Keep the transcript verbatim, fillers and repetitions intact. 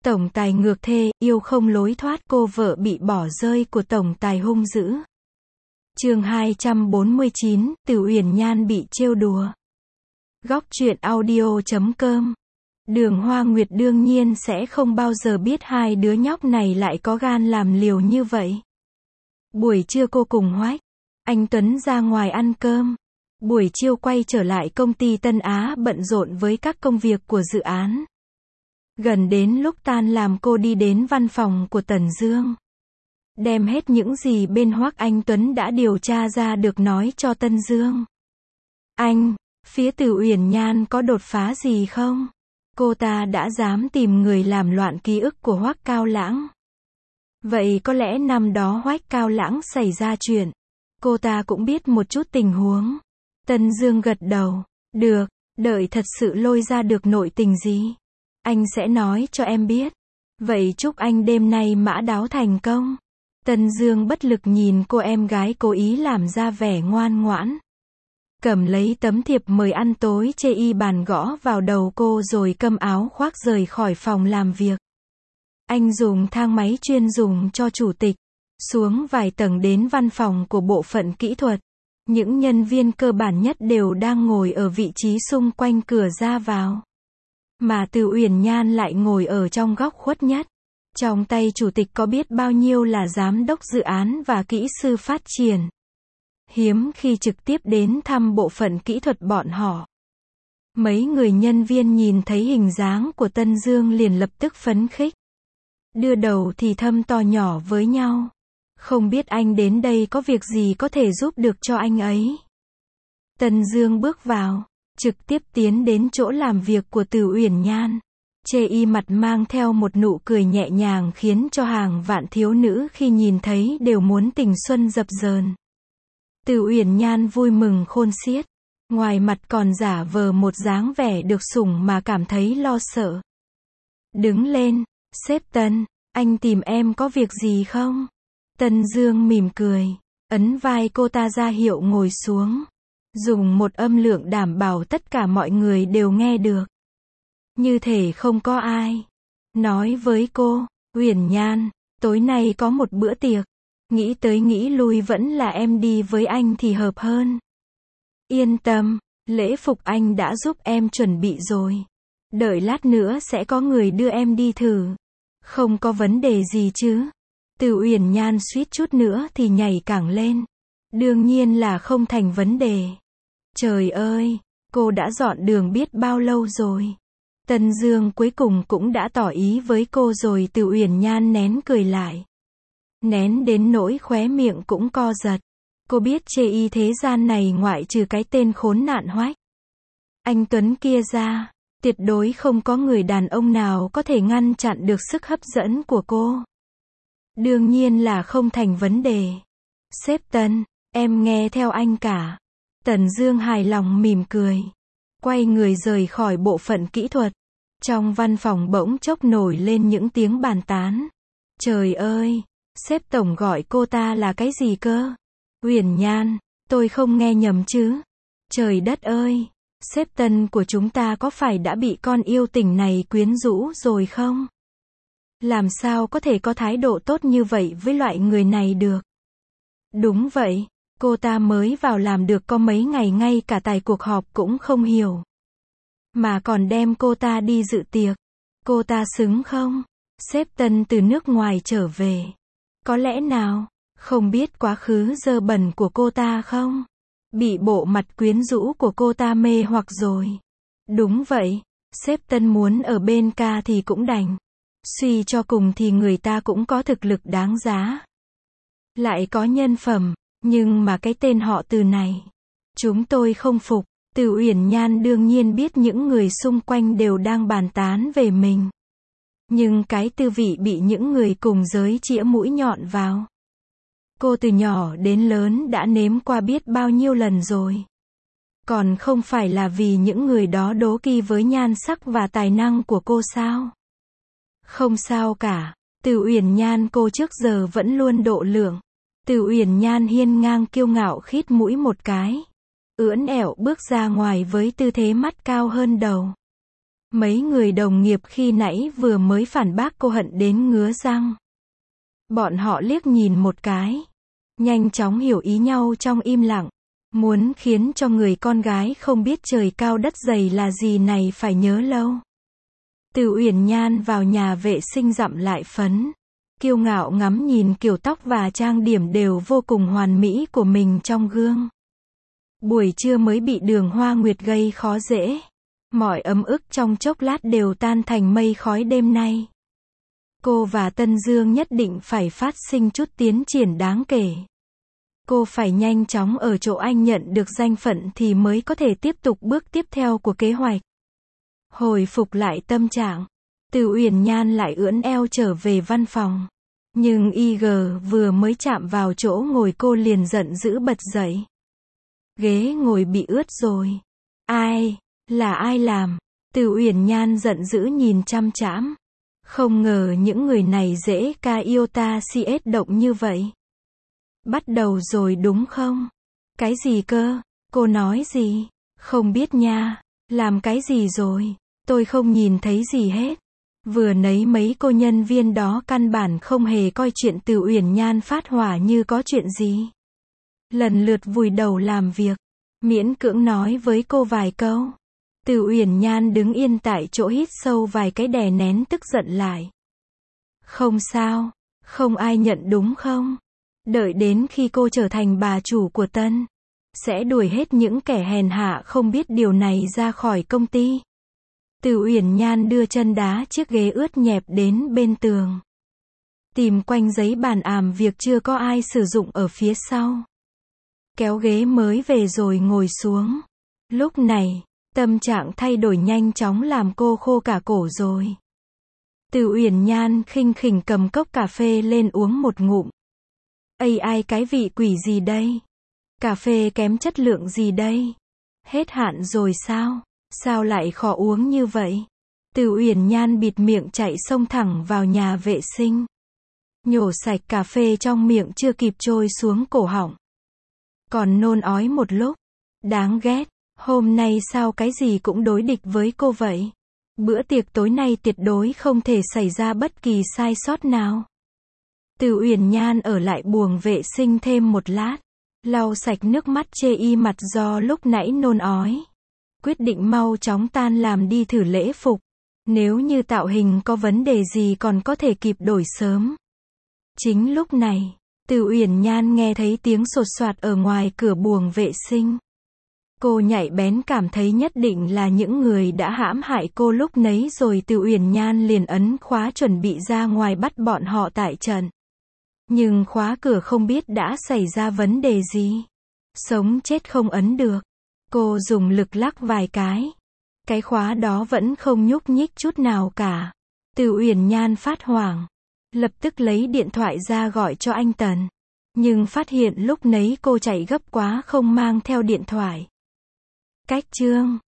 Tổng tài ngược thê, yêu không lối thoát, cô vợ bị bỏ rơi của tổng tài hung dữ. Chương hai trăm bốn mươi chín, Từ Uyển Nhan bị trêu đùa. Góc truyện audio chấm com. Đường Hoa Nguyệt đương nhiên sẽ không bao giờ biết hai đứa nhóc này lại có gan làm liều như vậy. Buổi trưa cô cùng Hoách, anh Tuấn ra ngoài ăn cơm. Buổi chiều quay trở lại công ty Tân Á bận rộn với các công việc của dự án. Gần đến lúc tan làm cô đi đến văn phòng của Tần Dương. Đem hết những gì bên Hoắc Anh Tuấn đã điều tra ra được nói cho Tân Dương. Anh, phía Từ Uyển Nhan có đột phá gì không? Cô ta đã dám tìm người làm loạn ký ức của Hoắc Cao Lãng. Vậy có lẽ năm đó Hoắc Cao Lãng xảy ra chuyện. Cô ta cũng biết một chút tình huống. Tân Dương gật đầu. Được, đợi thật sự lôi ra được nội tình gì, anh sẽ nói cho em biết. Vậy chúc anh đêm nay mã đáo thành công. Tân Dương bất lực nhìn cô em gái cố ý làm ra vẻ ngoan ngoãn. Cầm lấy tấm thiệp mời ăn tối chê y bàn gõ vào đầu cô rồi câm áo khoác rời khỏi phòng làm việc. Anh dùng thang máy chuyên dùng cho chủ tịch, xuống vài tầng đến văn phòng của bộ phận kỹ thuật. Những nhân viên cơ bản nhất đều đang ngồi ở vị trí xung quanh cửa ra vào. Mà Từ Uyển Nhan lại ngồi ở trong góc khuất nhất. Trong tay chủ tịch có biết bao nhiêu là giám đốc dự án và kỹ sư phát triển. Hiếm khi trực tiếp đến thăm bộ phận kỹ thuật bọn họ. Mấy người nhân viên nhìn thấy hình dáng của Tân Dương liền lập tức phấn khích. Đưa đầu thì thầm to nhỏ với nhau. Không biết anh đến đây có việc gì có thể giúp được cho anh ấy. Tân Dương bước vào, trực tiếp tiến đến chỗ làm việc của Từ Uyển Nhan. Chê y mặt mang theo một nụ cười nhẹ nhàng khiến cho hàng vạn thiếu nữ khi nhìn thấy đều muốn tình xuân dập dờn. Từ Uyển Nhan vui mừng khôn xiết. Ngoài mặt còn giả vờ một dáng vẻ được sủng mà cảm thấy lo sợ. Đứng lên, sếp Tân, anh tìm em có việc gì không? Tân Dương mỉm cười, ấn vai cô ta ra hiệu ngồi xuống. Dùng một âm lượng đảm bảo tất cả mọi người đều nghe được. Như thể không có ai. Nói với cô, Uyển Nhan, tối nay có một bữa tiệc. Nghĩ tới nghĩ lui vẫn là em đi với anh thì hợp hơn. Yên tâm, lễ phục anh đã giúp em chuẩn bị rồi. Đợi lát nữa sẽ có người đưa em đi thử. Không có vấn đề gì chứ? Từ Uyển Nhan suýt chút nữa thì nhảy cẳng lên. Đương nhiên là không thành vấn đề. Trời ơi, cô đã dọn đường biết bao lâu rồi. Tân Dương cuối cùng cũng đã tỏ ý với cô rồi. Từ Uyển Nhan nén cười lại. Nén đến nỗi khóe miệng cũng co giật. Cô biết chê y thế gian này ngoại trừ cái tên khốn nạn Hoách Anh Tuấn kia ra, tuyệt đối không có người đàn ông nào có thể ngăn chặn được sức hấp dẫn của cô. Đương nhiên là không thành vấn đề. Sếp Tân, em nghe theo anh cả. Tần Dương hài lòng mỉm cười. Quay người rời khỏi bộ phận kỹ thuật. Trong văn phòng bỗng chốc nổi lên những tiếng bàn tán. Trời ơi, sếp tổng gọi cô ta là cái gì cơ? Uyển Nhan, tôi không nghe nhầm chứ? Trời đất ơi, sếp Tân của chúng ta có phải đã bị con yêu tình này quyến rũ rồi không? Làm sao có thể có thái độ tốt như vậy với loại người này được? Đúng vậy, cô ta mới vào làm được có mấy ngày ngay cả tài cuộc họp cũng không hiểu. Mà còn đem cô ta đi dự tiệc. Cô ta xứng không? Sếp Tân từ nước ngoài trở về. Có lẽ nào, không biết quá khứ dơ bẩn của cô ta không? Bị bộ mặt quyến rũ của cô ta mê hoặc rồi. Đúng vậy, sếp Tân muốn ở bên ca thì cũng đành. Suy cho cùng thì người ta cũng có thực lực đáng giá. Lại có nhân phẩm, nhưng mà cái tên họ Từ này, chúng tôi không phục. Từ Uyển Nhan đương nhiên biết những người xung quanh đều đang bàn tán về mình. Nhưng cái tư vị bị những người cùng giới chĩa mũi nhọn vào. Cô từ nhỏ đến lớn đã nếm qua biết bao nhiêu lần rồi. Còn không phải là vì những người đó đố kỵ với nhan sắc và tài năng của cô sao? Không sao cả. Từ Uyển Nhan cô trước giờ vẫn luôn độ lượng. Từ Uyển Nhan hiên ngang kiêu ngạo khít mũi một cái. Ưỡn ẻo bước ra ngoài với tư thế mắt cao hơn đầu. Mấy người đồng nghiệp khi nãy vừa mới phản bác cô hận đến ngứa răng. Bọn họ liếc nhìn một cái, nhanh chóng hiểu ý nhau trong im lặng. Muốn khiến cho người con gái không biết trời cao đất dày là gì này phải nhớ lâu. Từ Uyển Nhan vào nhà vệ sinh dặm lại phấn, kiêu ngạo ngắm nhìn kiểu tóc và trang điểm đều vô cùng hoàn mỹ của mình trong gương. Buổi trưa mới bị Đường Hoa Nguyệt gây khó dễ. Mọi ấm ức trong chốc lát đều tan thành mây khói đêm nay. Cô và Tân Dương nhất định phải phát sinh chút tiến triển đáng kể. Cô phải nhanh chóng ở chỗ anh nhận được danh phận thì mới có thể tiếp tục bước tiếp theo của kế hoạch. Hồi phục lại tâm trạng, Từ Uyển Nhan lại ưỡn eo trở về văn phòng. Nhưng i giê vừa mới chạm vào chỗ ngồi cô liền giận dữ bật dậy. Ghế ngồi bị ướt rồi. Ai? Là ai làm? Từ Uyển Nhan giận dữ nhìn chăm chám. Không ngờ những người này dễ ca iota cs động như vậy. Bắt đầu rồi đúng không? Cái gì cơ? Cô nói gì? Không biết nha. Làm cái gì rồi? Tôi không nhìn thấy gì hết. Vừa nấy mấy cô nhân viên đó căn bản không hề coi chuyện Từ Uyển Nhan phát hỏa như có chuyện gì. Lần lượt vùi đầu làm việc, miễn cưỡng nói với cô vài câu. Từ Uyển Nhan đứng yên tại chỗ hít sâu vài cái đè nén tức giận lại. Không sao, không ai nhận đúng không? Đợi đến khi cô trở thành bà chủ của Tân, sẽ đuổi hết những kẻ hèn hạ không biết điều này ra khỏi công ty. Từ Uyển Nhan đưa chân đá chiếc ghế ướt nhẹp đến bên tường. Tìm quanh giấy bàn àm việc chưa có ai sử dụng ở phía sau. Kéo ghế mới về rồi ngồi xuống. Lúc này, tâm trạng thay đổi nhanh chóng làm cô khô cả cổ rồi. Từ Uyển Nhan khinh khỉnh cầm cốc cà phê lên uống một ngụm. Ây ai cái vị quỷ gì đây? Cà phê kém chất lượng gì đây? Hết hạn rồi sao? Sao lại khó uống như vậy? Từ Uyển Nhan bịt miệng chạy xông thẳng vào nhà vệ sinh. Nhổ sạch cà phê trong miệng chưa kịp trôi xuống cổ họng. Còn nôn ói một lúc. Đáng ghét. Hôm nay sao cái gì cũng đối địch với cô vậy? Bữa tiệc tối nay tuyệt đối không thể xảy ra bất kỳ sai sót nào. Từ Uyển Nhan ở lại buồng vệ sinh thêm một lát. Lau sạch nước mắt chê y mặt do lúc nãy nôn ói. Quyết định mau chóng tan làm đi thử lễ phục. Nếu như tạo hình có vấn đề gì còn có thể kịp đổi sớm. Chính lúc này, Từ Uyển Nhan nghe thấy tiếng sột soạt ở ngoài cửa buồng vệ sinh. Cô nhạy bén cảm thấy nhất định là những người đã hãm hại cô lúc nấy rồi. Từ Uyển Nhan liền ấn khóa chuẩn bị ra ngoài bắt bọn họ tại trận. Nhưng khóa cửa không biết đã xảy ra vấn đề gì. Sống chết không ấn được. Cô dùng lực lắc vài cái. Cái khóa đó vẫn không nhúc nhích chút nào cả. Từ Uyển Nhan phát hoảng. Lập tức lấy điện thoại ra gọi cho anh Tần. Nhưng phát hiện lúc nấy cô chạy gấp quá không mang theo điện thoại. Cách chương